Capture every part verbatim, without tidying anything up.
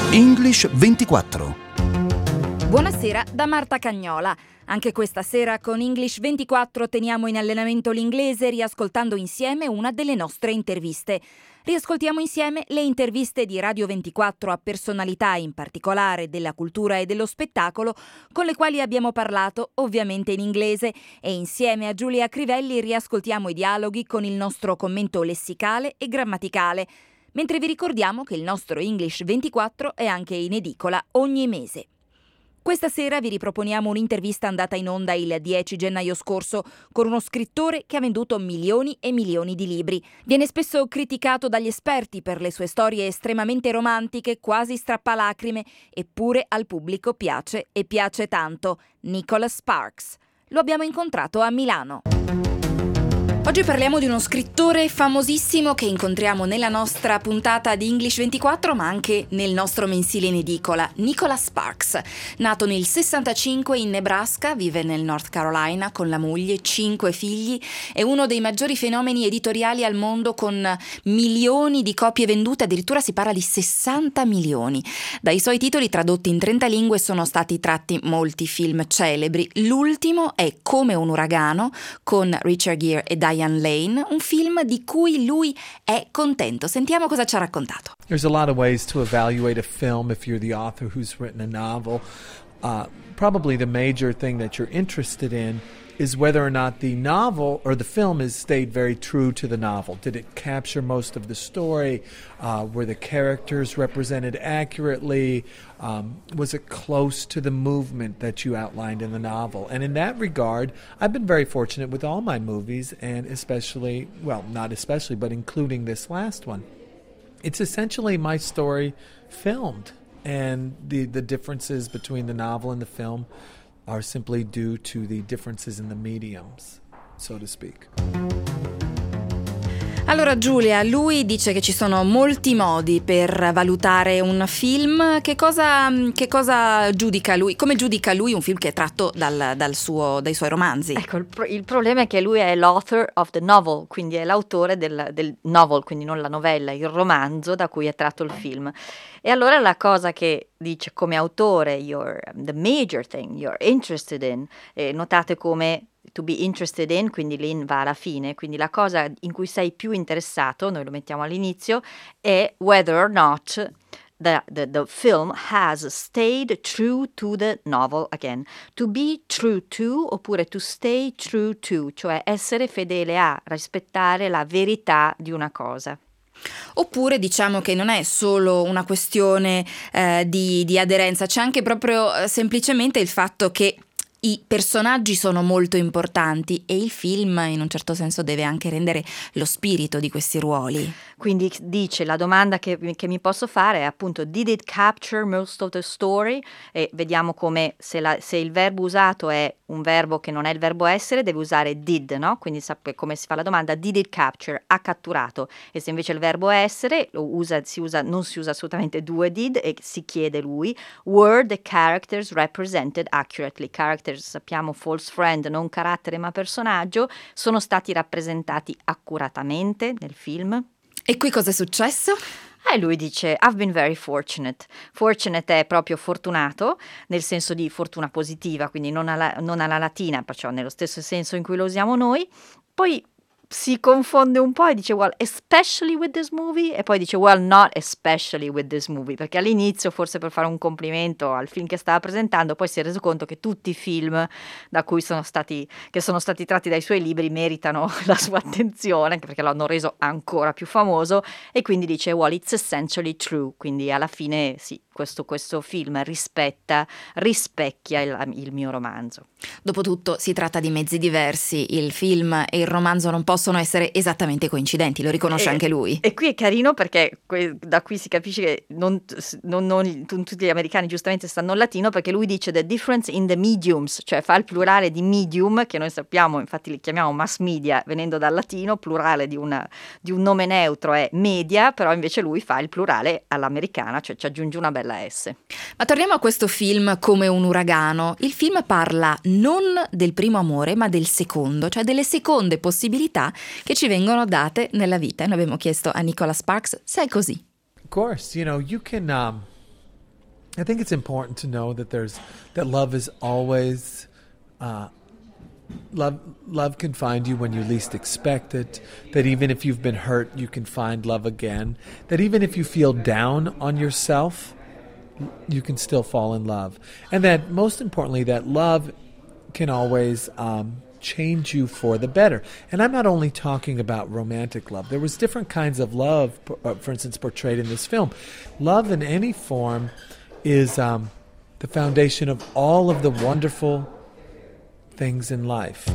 English ventiquattro. Buonasera da Marta Cagnola. Anche questa sera con English ventiquattro teniamo in allenamento l'inglese riascoltando insieme una delle nostre interviste. Riascoltiamo insieme le interviste di Radio ventiquattro a personalità in particolare della cultura e dello spettacolo con le quali abbiamo parlato ovviamente in inglese e insieme a Giulia Crivelli riascoltiamo i dialoghi con il nostro commento lessicale e grammaticale, mentre vi ricordiamo che il nostro English ventiquattro è anche in edicola ogni mese. Questa sera vi riproponiamo un'intervista andata in onda il dieci gennaio scorso con uno scrittore che ha venduto milioni e milioni di libri. Viene spesso criticato dagli esperti per le sue storie estremamente romantiche, quasi strappalacrime, eppure al pubblico piace e piace tanto. Nicholas Sparks. Lo abbiamo incontrato a Milano. Oggi parliamo di uno scrittore famosissimo che incontriamo nella nostra puntata di English ventiquattro, ma anche nel nostro mensile in edicola, Nicholas Sparks. Nato nel sessantacinque in Nebraska, vive nel North Carolina con la moglie, cinque figli, è uno dei maggiori fenomeni editoriali al mondo con milioni di copie vendute, addirittura si parla di sessanta milioni. Dai suoi titoli tradotti in trenta lingue sono stati tratti molti film celebri. L'ultimo è Come un uragano con Richard Gere e Diane Lane, un film di cui lui è contento. Sentiamo cosa ci ha raccontato. There's a lot of ways to evaluate a film if you're the author who's written a novel. Uh, probably the major thing that you're interested in is whether or not the novel or the film has stayed very true to the novel. Did it capture most of the story? Uh, were the characters represented accurately? Um, was it close to the movement that you outlined in the novel? And in that regard, I've been very fortunate with all my movies, and especially, well, not especially, but including this last one. It's essentially my story filmed, and the, the differences between the novel and the film are simply due to the differences in the mediums, so to speak. Allora Giulia, lui dice che ci sono molti modi per valutare un film. Che cosa, che cosa giudica lui? Come giudica lui un film che è tratto dal, dal suo, dai suoi romanzi? Ecco, il, pro- il problema è che lui è l'author of the novel, quindi è l'autore del, del novel, quindi non la novella, il romanzo da cui è tratto il film. E allora la cosa che dice come autore, you're, the major thing you're interested in, eh, notate come to be interested in, quindi l'in va alla fine, quindi la cosa in cui sei più interessato, noi lo mettiamo all'inizio, è whether or not the, the, the film has stayed true to the novel again. To be true to oppure to stay true to, cioè essere fedele a, rispettare la verità di una cosa. Oppure diciamo che non è solo una questione eh, di, di aderenza, c'è anche proprio eh, semplicemente il fatto che i personaggi sono molto importanti e il film in un certo senso deve anche rendere lo spirito di questi ruoli. Quindi dice, la domanda che, che mi posso fare è appunto did it capture most of the story? E vediamo come se, la, se il verbo usato è un verbo che non è il verbo essere, deve usare did, no? Quindi sap- come si fa la domanda, did it capture? Ha catturato. E se invece il verbo essere lo usa, si usa, non si usa assolutamente due did e si chiede lui, were the characters represented accurately? Characters, sappiamo, false friend, non carattere ma personaggio, sono stati rappresentati accuratamente nel film? E qui cosa è successo? E lui dice, I've been very fortunate. Fortunate è proprio fortunato, nel senso di fortuna positiva, quindi non alla, non alla latina, perciò nello stesso senso in cui lo usiamo noi. Poi si confonde un po' e dice, well, especially with this movie? E poi dice, well, not especially with this movie, perché all'inizio, forse per fare un complimento al film che stava presentando, poi si è reso conto che tutti i film da cui sono stati, che sono stati tratti dai suoi libri meritano la sua attenzione, anche perché l'hanno reso ancora più famoso, e quindi dice, well, it's essentially true, quindi alla fine sì, questo, questo film rispetta, rispecchia il, il mio romanzo. Dopotutto si tratta di mezzi diversi, il film e il romanzo non possono essere esattamente coincidenti, lo riconosce e, anche lui. E qui è carino perché que- da qui si capisce che non, non, non tutti gli americani giustamente stanno in latino, perché lui dice the difference in the mediums, cioè fa il plurale di medium, che noi sappiamo, infatti li chiamiamo mass media venendo dal latino, plurale di, una, di un nome neutro è media, però invece lui fa il plurale all'americana, cioè ci aggiunge una bella S. Ma torniamo a questo film Come un uragano. Il film parla non del primo amore ma del secondo, cioè delle seconde possibilità che ci vengono date nella vita. E noi abbiamo chiesto a Nicholas Sparks se è così. Of course, you know, you can um, I think it's important to know that there's that love is always uh, love. Love can find you when you least expect it. That even if you've been hurt, you can find love again. That even if you feel down on yourself, you can still fall in love. And that most importantly, that love can always um, change you for the better. And I'm not only talking about romantic love. There was different kinds of love, uh, for instance, portrayed in this film. Love in any form is um, the foundation of all of the wonderful things in life.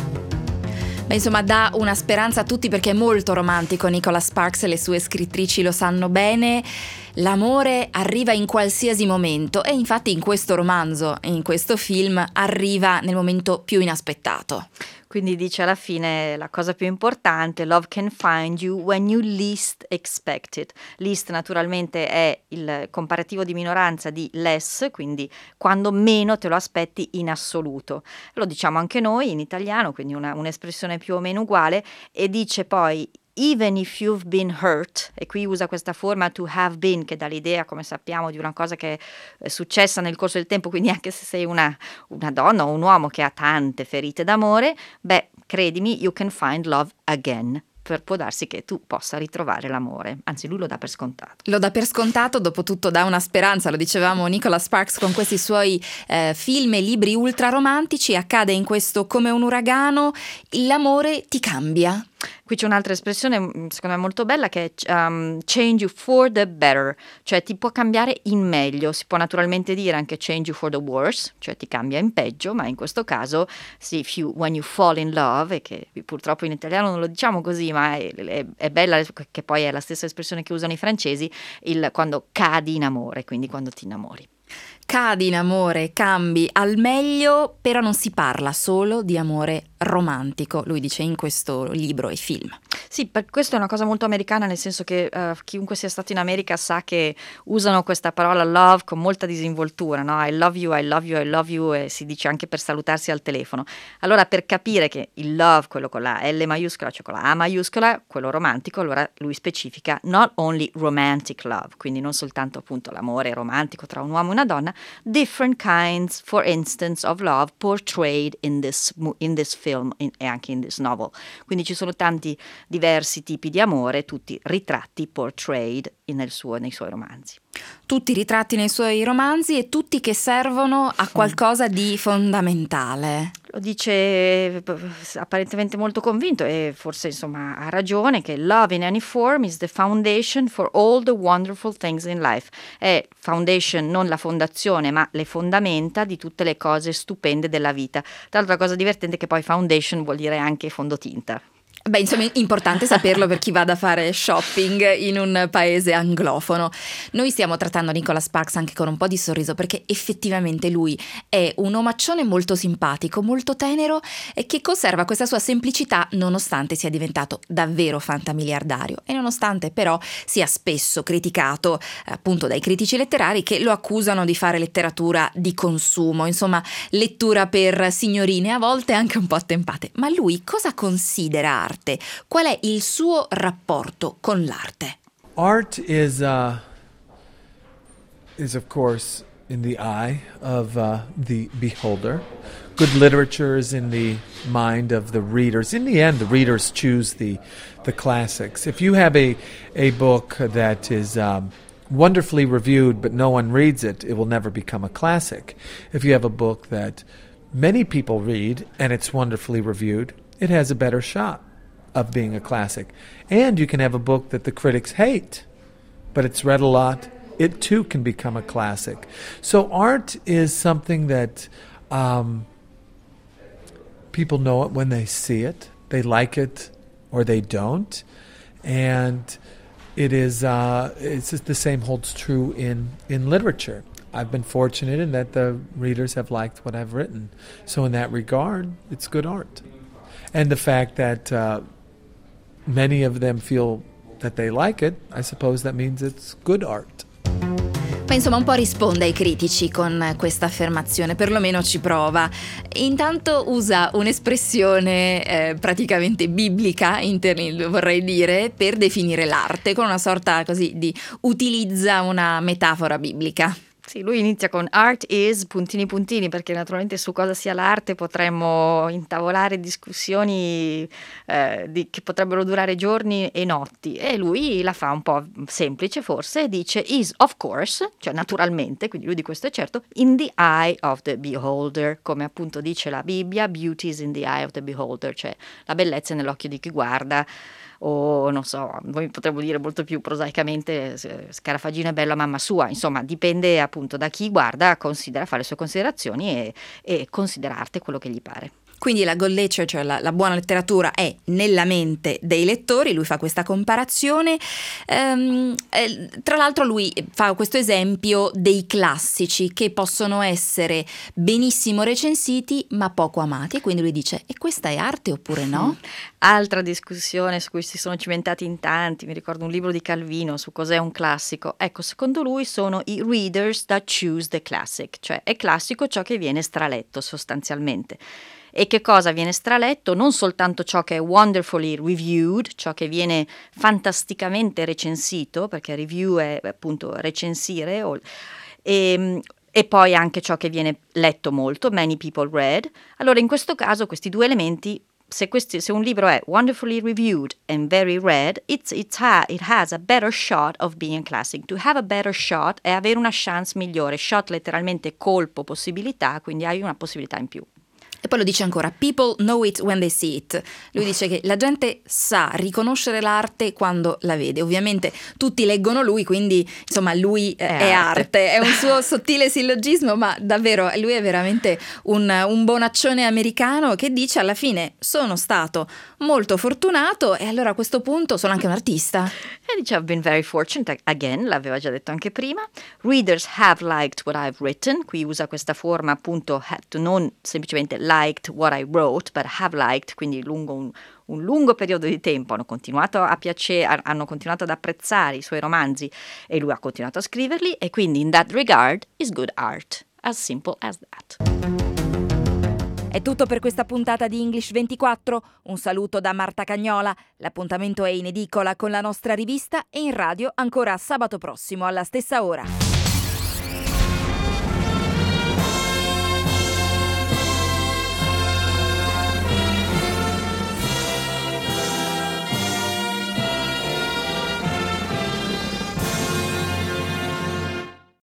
Beh, insomma, dà una speranza a tutti perché è molto romantico. Nicholas Sparks e le sue scrittrici lo sanno bene. L'amore arriva in qualsiasi momento e infatti in questo romanzo, in questo film, arriva nel momento più inaspettato. Quindi dice alla fine la cosa più importante: love can find you when you least expect it. Least naturalmente è il comparativo di minoranza di less, quindi quando meno te lo aspetti in assoluto. Lo diciamo anche noi in italiano, quindi una, un'espressione più o meno uguale, e dice poi even if you've been hurt, e qui usa questa forma to have been, che dà l'idea, come sappiamo, di una cosa che è successa nel corso del tempo, quindi anche se sei una, una donna o un uomo che ha tante ferite d'amore, beh, credimi, you can find love again. Per può darsi che tu possa ritrovare l'amore, anzi lui lo dà per scontato. Lo dà per scontato, dopo tutto dà una speranza, lo dicevamo Nicholas Sparks con questi suoi eh, film e libri ultra romantici. Accade in questo Come un uragano, l'amore ti cambia. Qui c'è un'altra espressione secondo me molto bella che è um, change you for the better, cioè ti può cambiare in meglio. Si può naturalmente dire anche change you for the worse, cioè ti cambia in peggio, ma in questo caso sì, if you, when you fall in love, e che purtroppo in italiano non lo diciamo così, ma è, è, è bella, che poi è la stessa espressione che usano i francesi, il quando cadi in amore, quindi quando ti innamori. Cadi in amore, cambi al meglio, però non si parla solo di amore romantico, lui dice in questo libro e film. Sì, per questo è una cosa molto americana, nel senso che uh, chiunque sia stato in America sa che usano questa parola love con molta disinvoltura, no? I love you, I love you, I love you, e si dice anche per salutarsi al telefono. Allora, per capire che il love, quello con la L maiuscola, cioè con la A maiuscola, quello romantico, allora lui specifica not only romantic love, quindi non soltanto appunto l'amore romantico tra un uomo e una donna, different kinds, for instance, of love portrayed in this, in this film in, e anche in this novel. Quindi ci sono tanti diversi tipi di amore, tutti ritratti portrayed nel suo, nei suoi romanzi. Tutti ritratti nei suoi romanzi e tutti che servono a qualcosa di fondamentale. Lo dice apparentemente molto convinto e forse insomma ha ragione, che love in any form is the foundation for all the wonderful things in life. È foundation, non la fondazione, ma le fondamenta di tutte le cose stupende della vita. Tra l'altro la cosa divertente è che poi foundation vuol dire anche fondotinta. Beh, insomma, è importante saperlo per chi vada a fare shopping in un paese anglofono. Noi stiamo trattando Nicholas Sparks anche con un po' di sorriso, perché effettivamente lui è un omaccione molto simpatico, molto tenero e che conserva questa sua semplicità nonostante sia diventato davvero fantamiliardario e nonostante però sia spesso criticato appunto dai critici letterari che lo accusano di fare letteratura di consumo, insomma lettura per signorine a volte anche un po' attempate. Ma lui cosa considera arte? Qual è il suo rapporto con l'arte? Art is uh, is of course in the eye of uh, the beholder. Good literature is in the mind of the readers. In the end, the readers choose the the classics. If you have a a book that is um, wonderfully reviewed but no one reads it, it will never become a classic. If you have a book that many people read and it's wonderfully reviewed, it has a better shot of being a classic. And you can have a book that the critics hate, but it's read a lot. It too can become a classic. So art is something that um, people know it when they see it. They like it or they don't. And it is uh, it's just the same holds true in, in literature. I've been fortunate in that the readers have liked what I've written. So in that regard, it's good art. And the fact that uh, many of them feel that they like it, I suppose that means it's good art. Ma insomma un po' risponde ai critici con questa affermazione, perlomeno ci prova. Intanto usa un'espressione eh, praticamente biblica, inter- vorrei dire, per definire l'arte, con una sorta così di utilizza una metafora biblica. Sì, lui inizia con art is puntini puntini, perché naturalmente su cosa sia l'arte potremmo intavolare discussioni eh, di, che potrebbero durare giorni e notti, e lui la fa un po' semplice forse, e dice is of course, cioè naturalmente, quindi lui di questo è certo, in the eye of the beholder, come appunto dice la Bibbia, beauty is in the eye of the beholder, cioè la bellezza è nell'occhio di chi guarda. O non so, voi potremmo dire molto più prosaicamente Scarafagina è bella mamma sua, insomma dipende appunto da chi guarda, considera, fa le sue considerazioni e, e considera arte quello che gli pare. Quindi la good literature, cioè la, la buona letteratura, è nella mente dei lettori. Lui fa questa comparazione. Ehm, eh, tra l'altro lui fa questo esempio dei classici che possono essere benissimo recensiti ma poco amati, e quindi lui dice: e questa è arte oppure no? Altra discussione su cui si sono cimentati in tanti, mi ricordo un libro di Calvino su cos'è un classico. Ecco, secondo lui sono i readers that choose the classic, cioè è classico ciò che viene straletto sostanzialmente. E che cosa viene straletto? Non soltanto ciò che è wonderfully reviewed, ciò che viene fantasticamente recensito, perché review è appunto recensire, o, e, e poi anche ciò che viene letto molto, many people read. Allora in questo caso questi due elementi, se, questi, se un libro è wonderfully reviewed and very read, it's, it's ha, it has a better shot of being a classic. To have a better shot è avere una chance migliore, shot letteralmente colpo, possibilità, quindi hai una possibilità in più. E poi lo dice ancora: people know it when they see it. Lui dice che la gente sa riconoscere l'arte quando la vede. Ovviamente tutti leggono lui, quindi insomma lui è, è arte. arte. È un suo sottile sillogismo, ma davvero lui è veramente un, un bonaccione americano che dice alla fine: sono stato molto fortunato e allora a questo punto sono anche un artista. E dice I've been very fortunate, again, l'aveva già detto anche prima. Readers have liked what I've written. Qui usa questa forma appunto non semplicemente liked what I wrote, but have liked, quindi lungo un, un lungo periodo di tempo hanno continuato a piacere, hanno continuato ad apprezzare i suoi romanzi e lui ha continuato a scriverli, e quindi in that regard is good art, as simple as that. È tutto per questa puntata di English ventiquattro. Un saluto da Marta Cagnola. L'appuntamento è in edicola con la nostra rivista e in radio ancora sabato prossimo alla stessa ora.